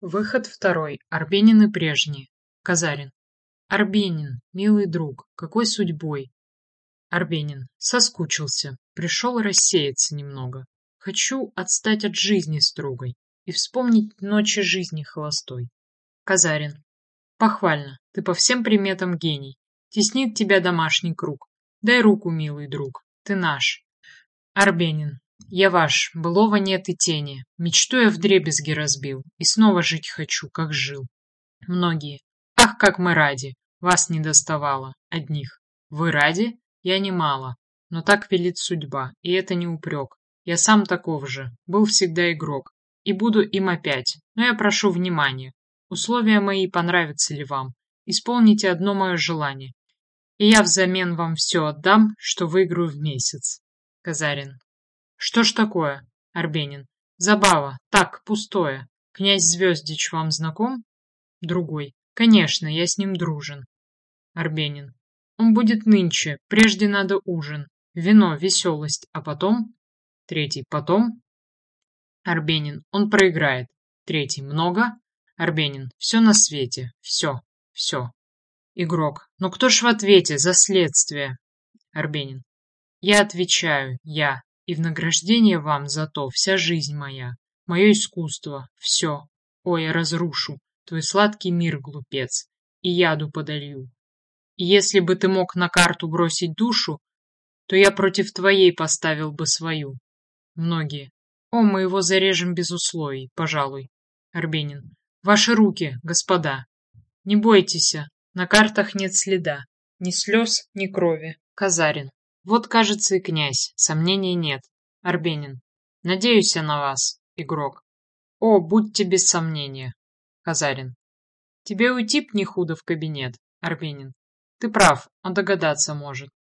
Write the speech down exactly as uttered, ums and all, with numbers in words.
Выход второй. Арбенин и прежние. Казарин. Арбенин, милый друг, какой судьбой? Арбенин. Соскучился. Пришел рассеяться немного. Хочу отстать от жизни строгой и вспомнить ночи жизни холостой. Казарин. Похвально. Ты по всем приметам гений. Теснит тебя домашний круг. Дай руку, милый друг. Ты наш. Арбенин. Я ваш, былого нет и тени. Мечту я вдребезги разбил, и снова жить хочу, как жил. Многие. Ах, как мы ради! Вас не доставало, одних. Вы ради? Я немало. Но так велит судьба, и это не упрек. Я сам таков же, был всегда игрок. И буду им опять. Но я прошу внимания. Условия мои понравятся ли вам? Исполните одно мое желание. И я взамен вам все отдам, что выиграю в месяц. Казарин. Что ж такое? Арбенин. Забава, так, пустое. Князь Звездич вам знаком? Другой. Конечно, я с ним дружен. Арбенин. Он будет нынче, прежде надо ужин. Вино, веселость, а потом? Третий. Потом? Арбенин. Он проиграет. Третий. Много? Арбенин. Все на свете. Все. Все. Игрок. Но кто ж в ответе за следствие? Арбенин. Я отвечаю. Я. И в награждение вам за то вся жизнь моя, мое искусство, все. Ой, я разрушу твой сладкий мир, глупец, и яду подолью. И если бы ты мог на карту бросить душу, то я против твоей поставил бы свою. Многие. О, мы его зарежем без условий, пожалуй. Арбенин. Ваши руки, господа. Не бойтесь, на картах нет следа, ни слез, ни крови. Казарин. Вот, кажется, и князь, сомнений нет. Арбенин. Надеюсь я на вас, игрок. О, будьте без сомнения. Казарин. Тебе уйти б не худо в кабинет, Арбенин. Ты прав, он догадаться может.